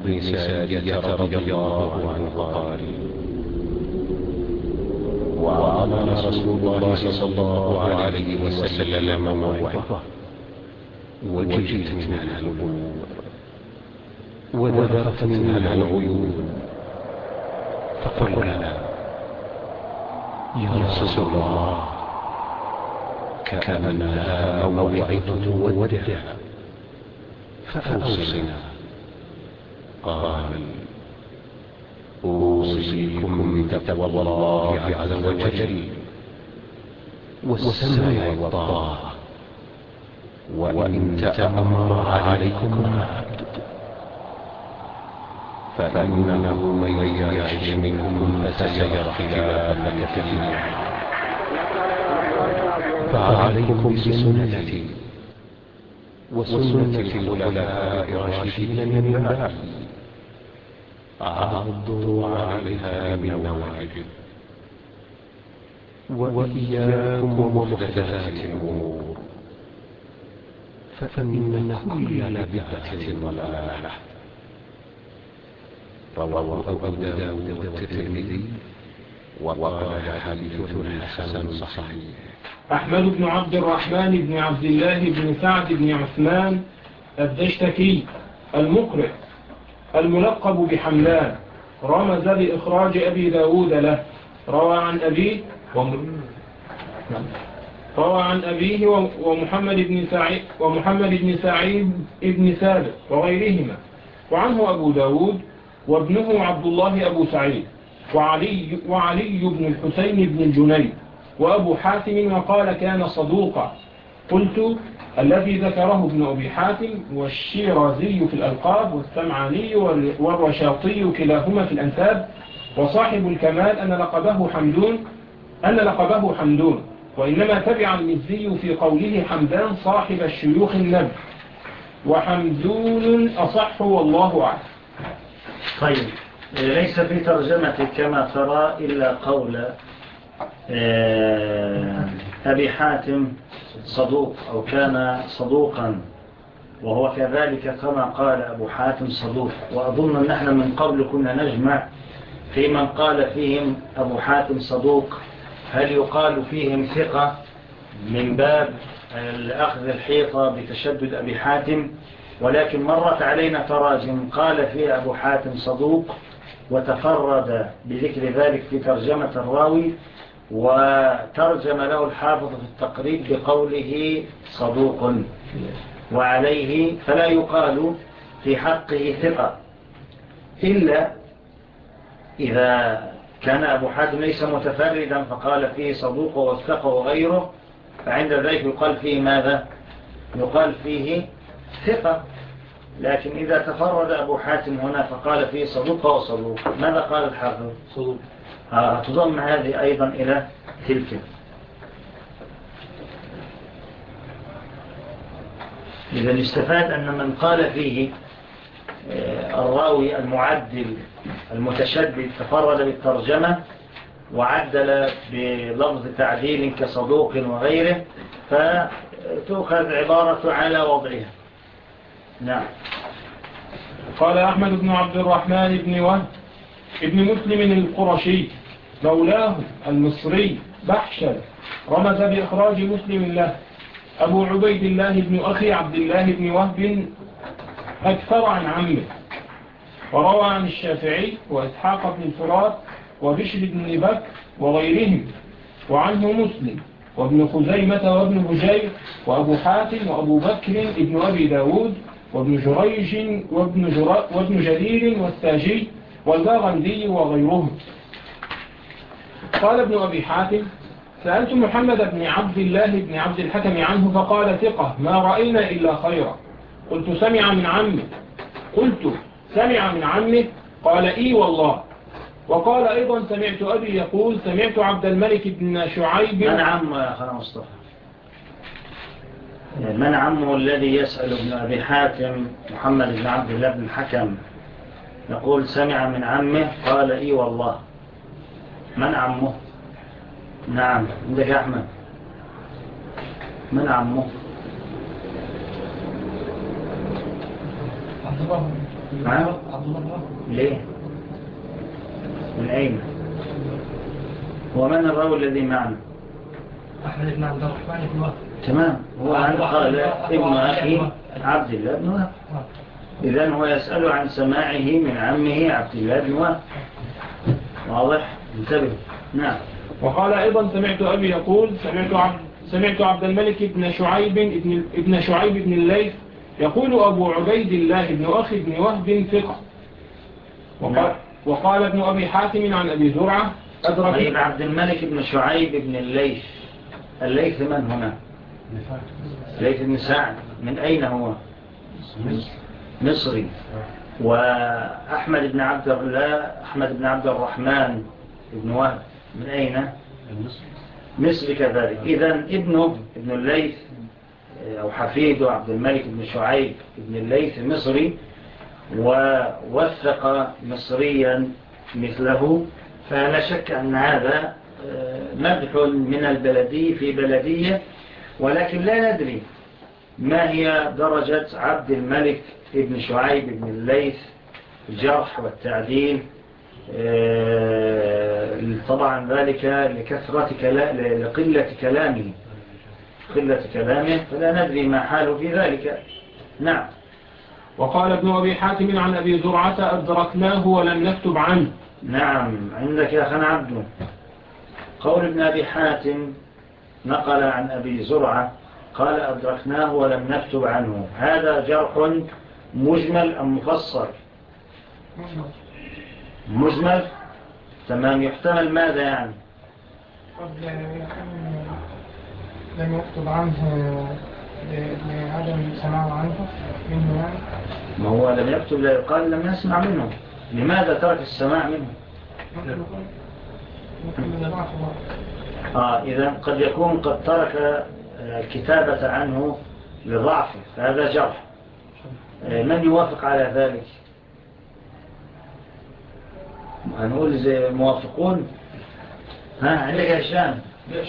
بن سارية رضي الله عنه قال: وعظنا رسول الله صلى الله عليه وسلم موعظة وجلت منها القلوب وذرفت منها العيون، فقلنا: يا رسول الله، كأنها موعظة ودع، فأوصنا. قال: أوصيكم بتقوى الله عز وجل والسمع والطاعة، وإن تأمر عليكم عبد، فإنه من يعش منكم فسيرى اختلافا كثيرا، فعليكم بسنتي وسنة الخلفاء الراشدين من بعدي، عضوا عليها بالنواجذ، وإياكم ومحدثات الأمور، فإن كل بدعة ضلالة. رواه أبو داود والترمذي وقال حديث حسن صحيح. أحمد بن عبد الرحمن بن عبد الله بن سعد بن عثمان الدشتكي المقرئ الملقب بحملان، رمز لإخراج أبي داود له. روى عن أبيه ومحمد بن سعيد بن ثابت وغيرهما، وعنه أبو داود وابنه عبد الله أبو سعيد وعلي بن الحسين بن الجنيد وأبو حاتم، وقال: كان صدوقا. قلت: الذي ذكره ابن أبي حاتم والشيرازي في الألقاب والسمعاني والرشاطي كلاهما في الأنساب، وصاحب الكمال أن لقبه حمدون، وإنما تبع المزي في قوله حمدان صاحب الشيوخ النبي، وحمدون أصح والله أعلم. طيب، ليس في ترجمة كما ترى إلا قول أبي حاتم صدوق أو كان صدوقا، وهو كذلك كما قال أبو حاتم صدوق. وأظن أن احنا من قبل كنا نجمع في من قال فيهم أبو حاتم صدوق، هل يقال فيهم ثقة من باب الأخذ الحيطة بتشدد أبي حاتم، ولكن مرت علينا تراجم قال فيها أبو حاتم صدوق وتفرد بذكر ذلك في ترجمة الراوي، وترجم له الحافظ في التقريب بقوله صدوق، وعليه فلا يقال في حقه ثقة، إلا إذا كان أبو حاتم ليس متفردا فقال فيه صدوق ووثقه وغيره، فعند ذلك يقال فيه ماذا؟ يقال فيه ثقة. لكن إذا تفرد أبو حاتم هنا فقال فيه صدوق وصدوق، ماذا قال الحافظ؟ صدوق. تضم هذه أيضا إلى تلك. إذا استفاد أن من قال فيه الراوي المعدل المتشدد تفرد بالترجمة وعدل بلفظ تعديل كصدوق وغيره، فتؤخذ عبارة على وضعها. نعم. قال أحمد بن عبد الرحمن بن وهب ابن مسلم القرشي مولاه المصري بحشل، رمز بإخراج مسلم له. أبو عبيد الله بن أخي عبد الله بن وهب أكثر عن عمه، وروى عن الشافعي وإسحاق بن الفرات وبشر بن بكر وغيرهم، وعنه مسلم وابن خزيمة وابن بجير وأبو حاتم وأبو بكر ابن أبي داود وابن جريج وابن جرير والساجي والباغندي وغيرهم. قال ابن أبي حاتم: سألت محمد بن عبد الله بن عبد الحكم عنه فقال: ثقة، ما رأينا إلا خيرا. قلت: سمع من عمه؟ قال: إي والله. وقال أيضا: سمعت أبي يقول: سمعت عبد الملك بن شعيب. من عمه يا أخي مصطفى؟ من عمه الذي يسأل ابن أبي حاتم محمد بن عبد الله بن الحكم يقول سمع من عمه؟ قال: إي والله. من عمه؟ نعم، عندك أحمد. من عمه؟ ها؟ ليه؟ من أين؟ ومن الراوي الذي معنا؟ أحمد بن عبد الرحمن بن وهب. تمام، هو قال ابن أخي عبد الله بن وهب. إذن هو يسأل عن سماعه من عمه عبد الله بن وهب. واضح؟ انتبه. نعم. وقال أيضا سمعت أبي يقول سمعت عبد الملك بن شعيب بن الليث يقول أبو عبيد الله بن أخي بن وهب ثقة. وقال ابن أبي حاتم عن أبي زرعة طيب، عبد الملك بن شعيب بن الليث، الليث من هنا؟ الليث بن سعد. من أين هو؟ مصري. وأحمد بن عبد الرحمن بن وهب من أين؟ مصري كذلك. إذن ابن الليث أو حفيده عبد الملك بن شعيب بن الليث مصري، ووثق مصريا مثله، فلا شك أن هذا مدح من البلدي في بلدية، ولكن لا ندري ما هي درجة عبد الملك بن شعيب بن الليث الجرح والتعديل. طبعا ذلك لقلة كلامه، فلا ندري ما حاله في ذلك. نعم. وقال ابن أبي حاتم عن أبي زرعة أدركناه ولم نكتب عنه. نعم، عندك يا أخنا عبد. قول ابن أبي حاتم نقل عن أبي زرعة قال أدركناه ولم نكتب عنه، هذا جرح مجمل أم مفصل؟ مجمل. تمام، يحتمل ماذا يعني؟ لم يكتب عنه لعدم سماعه عنه منه يعني. ما هو لم يكتب لا يقال لم يسمع منه. لماذا ترك السماع منه؟ إذن قد يكون قد ترك الكتابة عنه لضعفه، فهذا جرح. من يوافق على ذلك؟ هنقول زي موافقون. عندك هشام.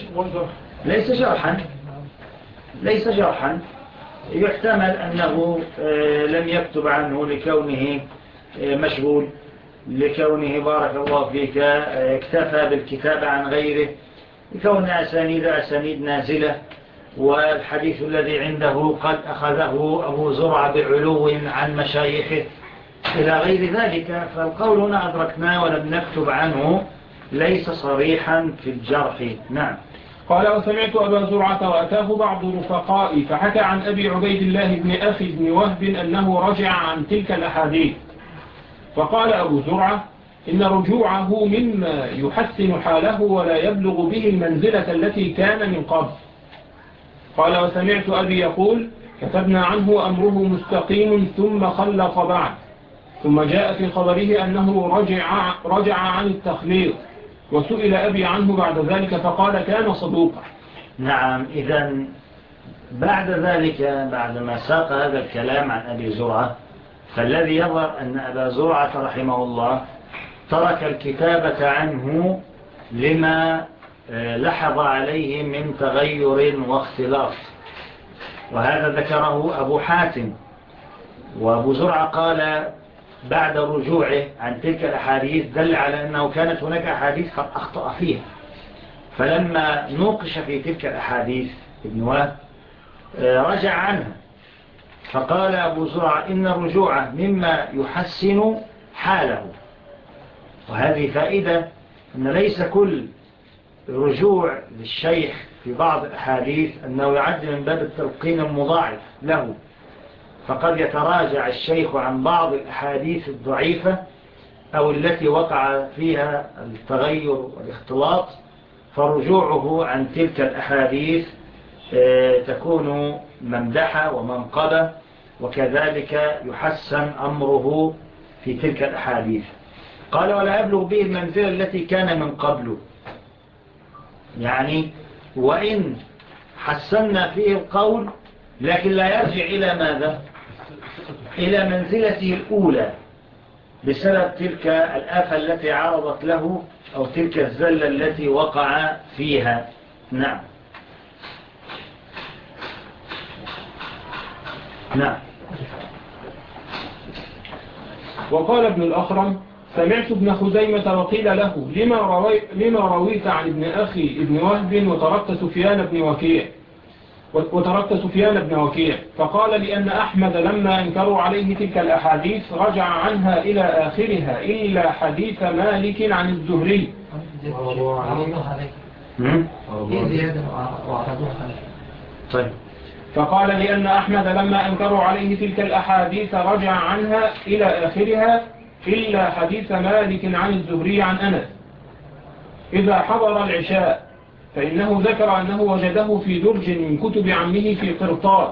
ليس جرحا، يحتمل أنه لم يكتب عنه لكونه مشغول، لكونه بارك الله فيك اكتفى بالكتابة عن غيره، لكون أسانيد نازلة، والحديث الذي عنده قد أخذه أبو زرعة بعلو عن مشايخه إلى غير ذلك. فالقول هنا أدركنا ولم نكتب عنه ليس صريحا في الجرح. نعم. قال وسمعت أبا زرعة وأتاه بعض رفقائي فحكى عن أبي عبيد الله بن أخي بن وهب أنه رجع عن تلك الأحاديث، فقال أبو زرعة إن رجوعه مما يحسن حاله ولا يبلغ به المنزلة التي كان من قبل. قال وسمعت أبي يقول كتبنا عنه أمره مستقيم ثم خلق بعد، ثم جاء في خبره أنه رجع عن التخليط، وسئل أبي عنه بعد ذلك فقال كان صدوقا. نعم. إذن بعد ذلك بعدما ساق هذا الكلام عن أبي زرعة، فالذي يظهر أن أبا زرعة رحمه الله ترك الكتابة عنه لما لحظ عليه من تغير واختلاط، وهذا ذكره أبو حاتم. وأبو زرعة قال بعد رجوعه عن تلك الأحاديث دل على أنه كانت هناك أحاديث قد أخطأ فيها، فلما نوقش في تلك الأحاديث ابن وهب رجع عنها، فقال أبو زرعة إن الرجوع مما يحسن حاله. وهذه فائدة أن ليس كل رجوع للشيخ في بعض الأحاديث أنه يعد من باب التلقين المضاعف له، فقد يتراجع الشيخ عن بعض الأحاديث الضعيفة أو التي وقع فيها التغير والاختلاط، فرجوعه عن تلك الأحاديث تكون ممدحة ومنقبة، وكذلك يحسن أمره في تلك الأحاديث. قال ولا يبلغ به المنزلة التي كان من قبله، يعني وإن حسنا فيه القول لكن لا يرجع إلى ماذا؟ إلى منزلته الأولى بسبب تلك الآفة التي عرضت له أو تلك الزلة التي وقع فيها. نعم. وقال ابن الأخرم: سمعت ابن خزيمة وقيل له: لما رويت عن ابن أخي ابن وهب وتركت سفيان بن وكيع؟ فقال: لأن أحمد لما أنكروا عليه تلك الأحاديث رجع عنها إلى آخرها إلا حديث مالك عن الزهري. طيب. فقال: لأن أحمد لما أنكروا عليه تلك الأحاديث رجع عنها إلى آخرها إلا حديث مالك عن الزهري عن أنس: إذا حضر العشاء فإنه ذكر أنه وجده في درج من كتب عمه في قرطاس.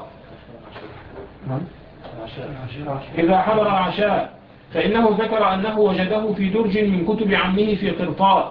إذا حضر العشاء فإنه ذكر أنه وجده في درج من كتب عمه في قرطاس.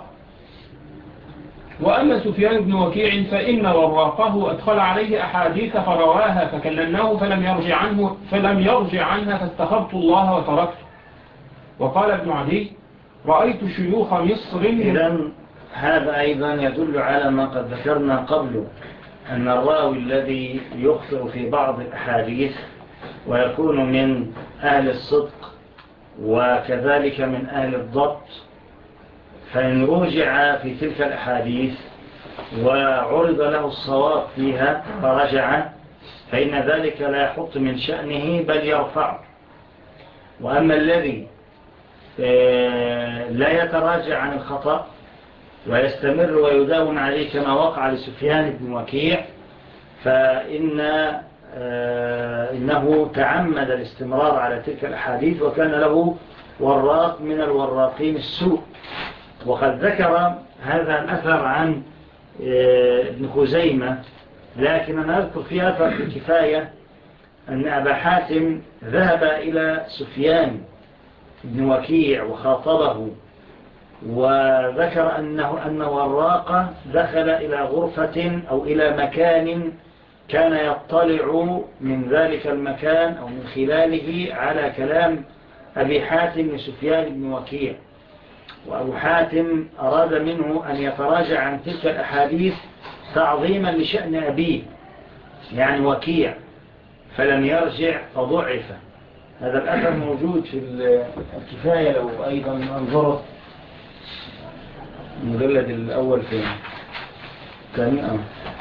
وأما سفيان بن وكيع فإن وراقه أدخل عليه أحاديث فرواها فكلمناه فلم يرجع عنها فاستخرت الله وتركته. وقال ابن عدي: رأيت شيوخ مصر. إذن هذا أيضا يدل على ما قد ذكرنا قبل، أن الراوي الذي يخطئ في بعض الأحاديث ويكون من أهل الصدق وكذلك من أهل الضبط، فإن رجع في تلك الأحاديث وعرض له الصواب فيها فرجع، فإن ذلك لا يحط من شأنه بل يرفع. وأما الذي لا يتراجع عن الخطأ ويستمر ويداوم عليه كما وقع لسفيان بن وكيع، إنه تعمد الاستمرار على تلك الأحاديث وكان له وراق من الوراقين السوء. وقد ذكر هذا الأثر عن ابن خزيمة، لكن أنا أذكر في أثر في الكفاية أن أبا حاتم ذهب إلى سفيان بن وكيع وخاطبه وذكر أن وراق دخل إلى غرفة أو إلى مكان كان يطلع من ذلك المكان أو من خلاله على كلام أبي حاتم لسفيان بن وكيع، وأبو حاتم أراد منه أن يتراجع عن تلك الأحاديث تعظيما لشأن أبيه يعني وكيع، فلم يرجع فضعف. هذا الأثر موجود في الكفاية لو أيضا أنظره المجلد الأول في الثاني.